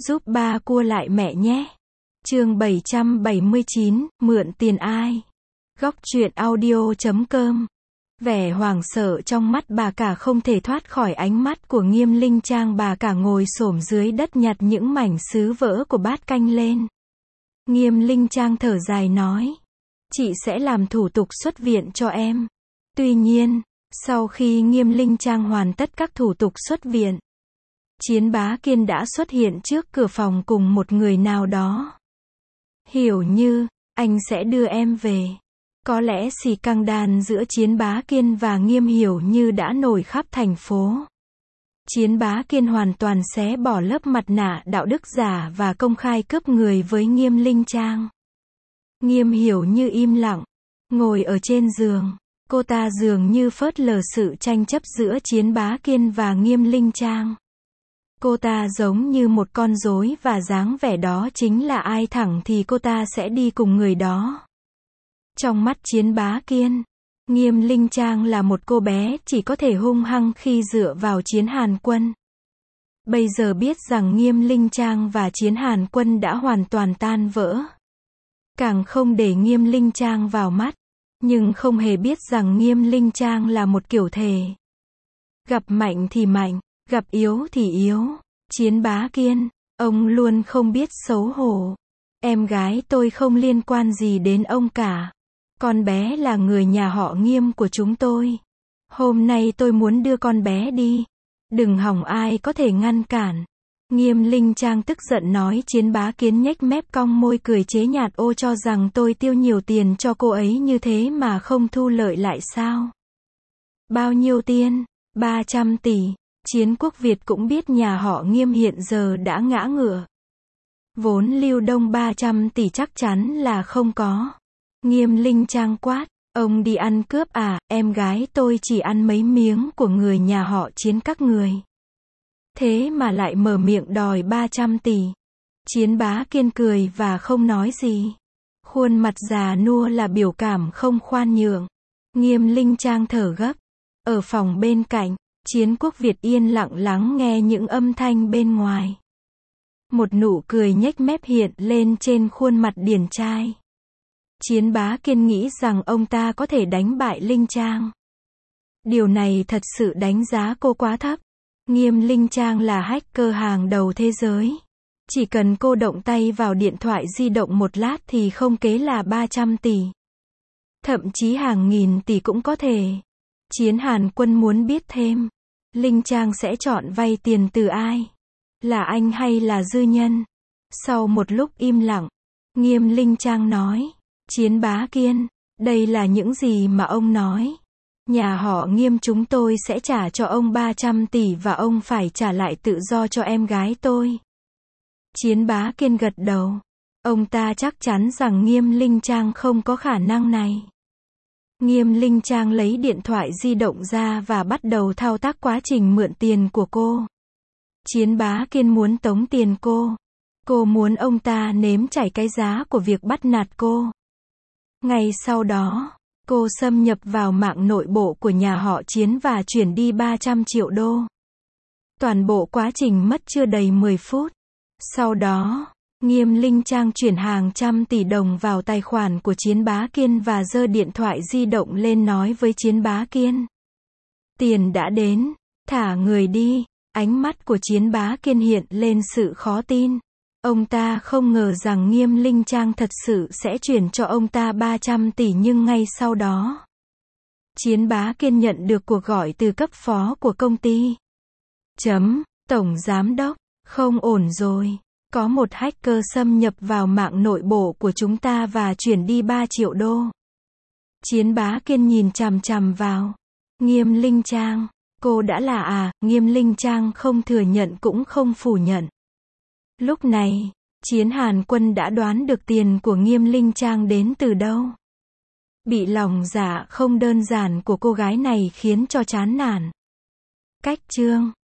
Giúp ba cua lại mẹ nhé. Chương 779, mượn tiền ai? Góc truyện audio.com. Vẻ hoảng sợ trong mắt bà cả không thể thoát khỏi ánh mắt của Nghiêm Linh Trang. Bà cả ngồi xổm dưới đất nhặt những mảnh sứ vỡ của bát canh lên. Nghiêm Linh Trang thở dài nói. Chị sẽ làm thủ tục xuất viện cho em. Tuy nhiên, sau khi Nghiêm Linh Trang hoàn tất các thủ tục xuất viện, Chiến Bá Kiên đã xuất hiện trước cửa phòng cùng một người nào đó. Hiểu Như, anh sẽ đưa em về. Có lẽ xì căng đàn giữa Chiến Bá Kiên và Nghiêm Hiểu Như đã nổi khắp thành phố. Chiến Bá Kiên hoàn toàn xé bỏ lớp mặt nạ đạo đức giả và công khai cướp người với Nghiêm Linh Trang. Nghiêm Hiểu Như im lặng, ngồi ở trên giường. Cô ta dường như phớt lờ sự tranh chấp giữa Chiến Bá Kiên và Nghiêm Linh Trang. Cô ta giống như một con rối và dáng vẻ đó chính là ai thẳng thì cô ta sẽ đi cùng người đó. Trong mắt Chiến Bá Kiên, Nghiêm Linh Trang là một cô bé chỉ có thể hung hăng khi dựa vào Chiến Hàn Quân. Bây giờ biết rằng Nghiêm Linh Trang và Chiến Hàn Quân đã hoàn toàn tan vỡ. Càng không để Nghiêm Linh Trang vào mắt, nhưng không hề biết rằng Nghiêm Linh Trang là một kiểu thể. Gặp mạnh thì mạnh, gặp yếu thì yếu. Chiến Bá Kiên, ông luôn không biết xấu hổ. Em gái tôi không liên quan gì đến ông cả. Con bé là người nhà họ Nghiêm của chúng tôi. Hôm nay tôi muốn đưa con bé đi. Đừng hỏng ai có thể ngăn cản. Nghiêm Linh Trang tức giận nói. Chiến Bá Kiên nhếch mép cong môi cười chế nhạt. Ô, cho rằng tôi tiêu nhiều tiền cho cô ấy như thế mà không thu lợi lại sao? Bao nhiêu tiền? 300 tỷ. Chiến Quốc Việt cũng biết nhà họ Nghiêm hiện giờ đã ngã ngựa. Vốn lưu đông 300 tỷ chắc chắn là không có. Nghiêm Linh Trang quát, ông đi ăn cướp à? Em gái tôi chỉ ăn mấy miếng của người nhà họ Chiến các người. Thế mà lại mở miệng đòi 300 tỷ. Chiến Bá Kiên cười và không nói gì. Khuôn mặt già nua là biểu cảm không khoan nhượng. Nghiêm Linh Trang thở gấp. Ở phòng bên cạnh, Chiến Quốc Việt yên lặng lắng nghe những âm thanh bên ngoài. Một nụ cười nhếch mép hiện lên trên khuôn mặt điển trai. Chiến Bá Kiên nghĩ rằng ông ta có thể đánh bại Linh Trang. Điều này thật sự đánh giá cô quá thấp. Nghiêm Linh Trang là hacker hàng đầu thế giới. Chỉ cần cô động tay vào điện thoại di động một lát thì không kế là 300 tỷ. Thậm chí hàng nghìn tỷ cũng có thể. Chiến Hàn Quân muốn biết thêm. Linh Trang sẽ chọn vay tiền từ ai? Là anh hay là dư nhân? Sau một lúc im lặng, Nghiêm Linh Trang nói. Chiến Bá Kiên, đây là những gì mà ông nói. Nhà họ Nghiêm chúng tôi sẽ trả cho ông 300 tỷ và ông phải trả lại tự do cho em gái tôi. Chiến Bá Kiên gật đầu. Ông ta chắc chắn rằng Nghiêm Linh Trang không có khả năng này. Nghiêm Linh Trang lấy điện thoại di động ra và bắt đầu thao tác quá trình mượn tiền của cô. Chiến Bá Kiên muốn tống tiền cô. Cô muốn ông ta nếm trải cái giá của việc bắt nạt cô. Ngay sau đó, cô xâm nhập vào mạng nội bộ của nhà họ Chiến và chuyển đi 300 triệu đô. Toàn bộ quá trình mất chưa đầy 10 phút. Sau đó, Nghiêm Linh Trang chuyển hàng trăm tỷ đồng vào tài khoản của Chiến Bá Kiên và giơ điện thoại di động lên nói với Chiến Bá Kiên. Tiền đã đến, thả người đi. Ánh mắt của Chiến Bá Kiên hiện lên sự khó tin. Ông ta không ngờ rằng Nghiêm Linh Trang thật sự sẽ chuyển cho ông ta 300 tỷ nhưng ngay sau đó, Chiến Bá Kiên nhận được cuộc gọi từ cấp phó của công ty. Tổng giám đốc, không ổn rồi. Có một hacker xâm nhập vào mạng nội bộ của chúng ta và chuyển đi 3 triệu đô. Chiến Bá Kiên nhìn chằm chằm vào Nghiêm Linh Trang. Cô đã là Nghiêm Linh Trang không thừa nhận cũng không phủ nhận. Lúc này, Chiến Hàn Quân đã đoán được tiền của Nghiêm Linh Trang đến từ đâu. Bị lòng dạ không đơn giản của cô gái này khiến cho chán nản. Cách chương